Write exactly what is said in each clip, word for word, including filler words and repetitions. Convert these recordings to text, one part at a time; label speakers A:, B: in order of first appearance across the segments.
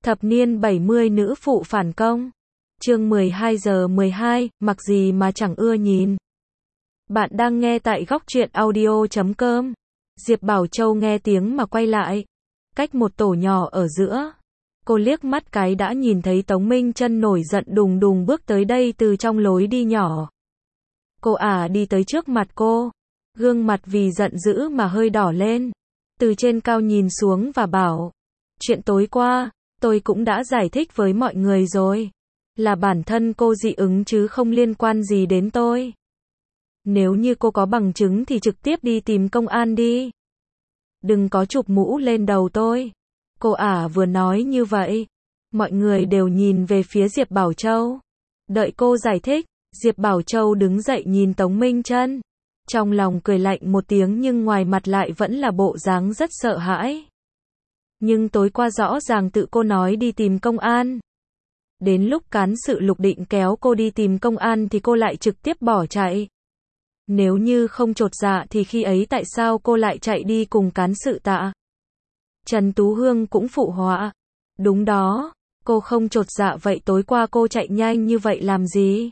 A: Thập niên bảy mươi nữ phụ phản công. Chương mười hai giờ mười hai, mặc gì mà chẳng ưa nhìn. Bạn đang nghe tại góc truyện audio chấm com. Diệp Bảo Châu nghe tiếng mà quay lại. Cách một tổ nhỏ ở giữa. Cô liếc mắt cái đã nhìn thấy Tống Minh Chân nổi giận đùng đùng bước tới đây từ trong lối đi nhỏ. Cô ả đi tới trước mặt cô. Gương mặt vì giận dữ mà hơi đỏ lên. Từ trên cao nhìn xuống và bảo. Chuyện tối qua, tôi cũng đã giải thích với mọi người rồi. Là bản thân cô dị ứng chứ không liên quan gì đến tôi. Nếu như cô có bằng chứng thì trực tiếp đi tìm công an đi. Đừng có chụp mũ lên đầu tôi. Cô ả vừa nói như vậy. Mọi người đều nhìn về phía Diệp Bảo Châu. Đợi cô giải thích, Diệp Bảo Châu đứng dậy nhìn Tống Minh Chân. Trong lòng cười lạnh một tiếng nhưng ngoài mặt lại vẫn là bộ dáng rất sợ hãi. Nhưng tối qua rõ ràng tự cô nói đi tìm công an. Đến lúc cán sự Lục định kéo cô đi tìm công an thì cô lại trực tiếp bỏ chạy. Nếu như không chột dạ thì khi ấy tại sao cô lại chạy đi cùng cán sự Tạ? Trần Tú Hương cũng phụ họa. Đúng đó, cô không chột dạ vậy tối qua cô chạy nhanh như vậy làm gì?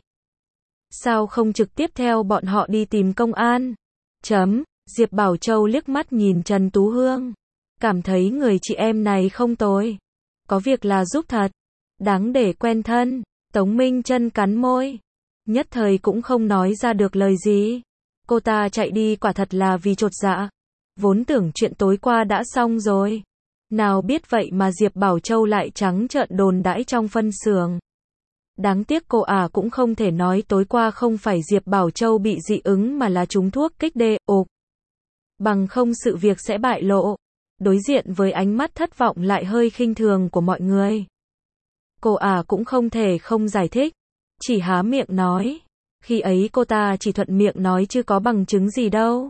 A: Sao không trực tiếp theo bọn họ đi tìm công an? Chấm, Diệp Bảo Châu liếc mắt nhìn Trần Tú Hương. Cảm thấy người chị em này không tồi. Có việc là giúp thật. Đáng để quen thân. Tống Minh Chân cắn môi. Nhất thời cũng không nói ra được lời gì. Cô ta chạy đi quả thật là vì chột dạ. Vốn tưởng chuyện tối qua đã xong rồi. Nào biết vậy mà Diệp Bảo Châu lại trắng trợn đồn đãi trong phân xưởng. Đáng tiếc cô ả cũng không thể nói tối qua không phải Diệp Bảo Châu bị dị ứng mà là trúng thuốc kích đê, ộp. Bằng không sự việc sẽ bại lộ. Đối diện với ánh mắt thất vọng lại hơi khinh thường của mọi người. Cô ả cũng không thể không giải thích. Chỉ há miệng nói. Khi ấy cô ta chỉ thuận miệng nói chứ có bằng chứng gì đâu.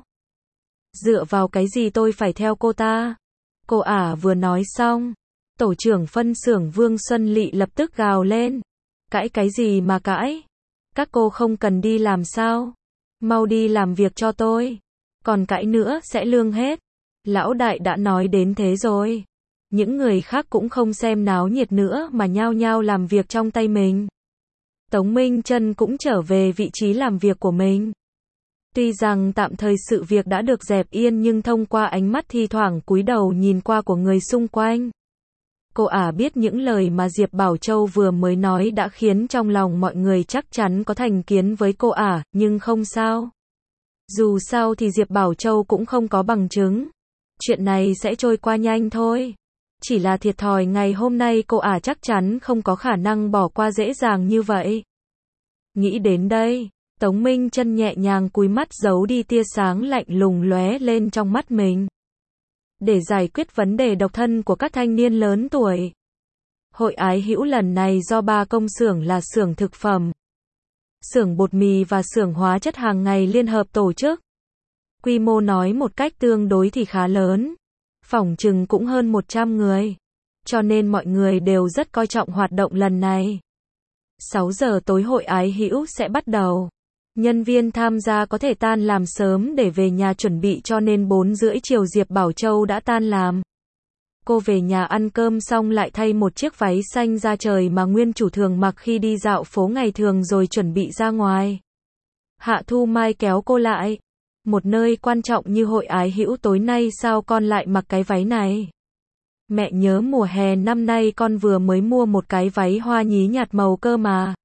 A: Dựa vào cái gì tôi phải theo cô ta? Cô ả vừa nói xong. Tổ trưởng phân xưởng Vương Xuân Lị lập tức gào lên. Cãi cái gì mà cãi? Các cô không cần đi làm sao? Mau đi làm việc cho tôi. Còn cãi nữa sẽ lương hết. Lão đại đã nói đến thế rồi. Những người khác cũng không xem náo nhiệt nữa mà nhao nhao làm việc trong tay mình. Tống Minh Chân cũng trở về vị trí làm việc của mình. Tuy rằng tạm thời sự việc đã được dẹp yên nhưng thông qua ánh mắt thi thoảng cúi đầu nhìn qua của người xung quanh. Cô ả biết những lời mà Diệp Bảo Châu vừa mới nói đã khiến trong lòng mọi người chắc chắn có thành kiến với cô ả, nhưng không sao. Dù sao thì Diệp Bảo Châu cũng không có bằng chứng. Chuyện này sẽ trôi qua nhanh thôi. Chỉ là thiệt thòi ngày hôm nay cô ả chắc chắn không có khả năng bỏ qua dễ dàng như vậy. Nghĩ đến đây, Tống Minh Chân nhẹ nhàng cúi mắt giấu đi tia sáng lạnh lùng lóe lên trong mắt mình. Để giải quyết vấn đề độc thân của các thanh niên lớn tuổi. Hội ái hữu lần này do ba công xưởng là xưởng thực phẩm, xưởng bột mì và xưởng hóa chất hàng ngày liên hợp tổ chức. Quy mô nói một cách tương đối thì khá lớn. Phỏng chừng cũng hơn một trăm người. Cho nên mọi người đều rất coi trọng hoạt động lần này. sáu giờ tối hội ái hữu sẽ bắt đầu. Nhân viên tham gia có thể tan làm sớm để về nhà chuẩn bị cho nên bốn rưỡi chiều Diệp Bảo Châu đã tan làm. Cô về nhà ăn cơm xong lại thay một chiếc váy xanh da trời mà nguyên chủ thường mặc khi đi dạo phố ngày thường rồi chuẩn bị ra ngoài. Hạ Thu Mai kéo cô lại. Một nơi quan trọng như hội ái hữu tối nay sao con lại mặc cái váy này? Mẹ nhớ mùa hè năm nay con vừa mới mua một cái váy hoa nhí nhạt màu cơ mà.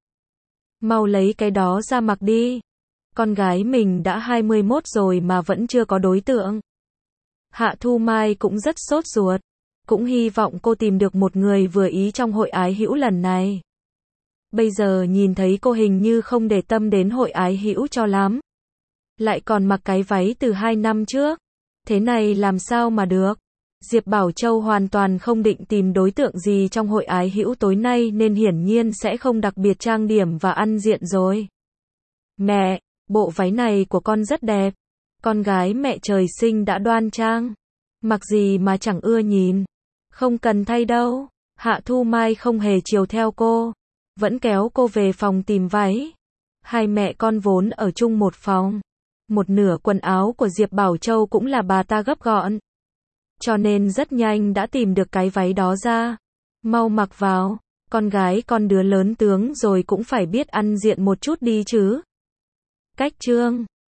A: Mau lấy cái đó ra mặc đi. Con gái mình đã hai mươi mốt rồi mà vẫn chưa có đối tượng. Hạ Thu Mai cũng rất sốt ruột. Cũng hy vọng cô tìm được một người vừa ý trong hội ái hữu lần này. Bây giờ nhìn thấy cô hình như không để tâm đến hội ái hữu cho lắm. Lại còn mặc cái váy từ hai năm trước. Thế này làm sao mà được? Diệp Bảo Châu hoàn toàn không định tìm đối tượng gì trong hội ái hữu tối nay nên hiển nhiên sẽ không đặc biệt trang điểm và ăn diện rồi. Mẹ, bộ váy này của con rất đẹp. Con gái mẹ trời sinh đã đoan trang. Mặc gì mà chẳng ưa nhìn. Không cần thay đâu. Hạ Thu Mai không hề chiều theo cô. Vẫn kéo cô về phòng tìm váy. Hai mẹ con vốn ở chung một phòng. Một nửa quần áo của Diệp Bảo Châu cũng là bà ta gấp gọn. Cho nên rất nhanh đã tìm được cái váy đó ra. Mau mặc vào. Con gái con đứa lớn tướng rồi cũng phải biết ăn diện một chút đi chứ. Cách chương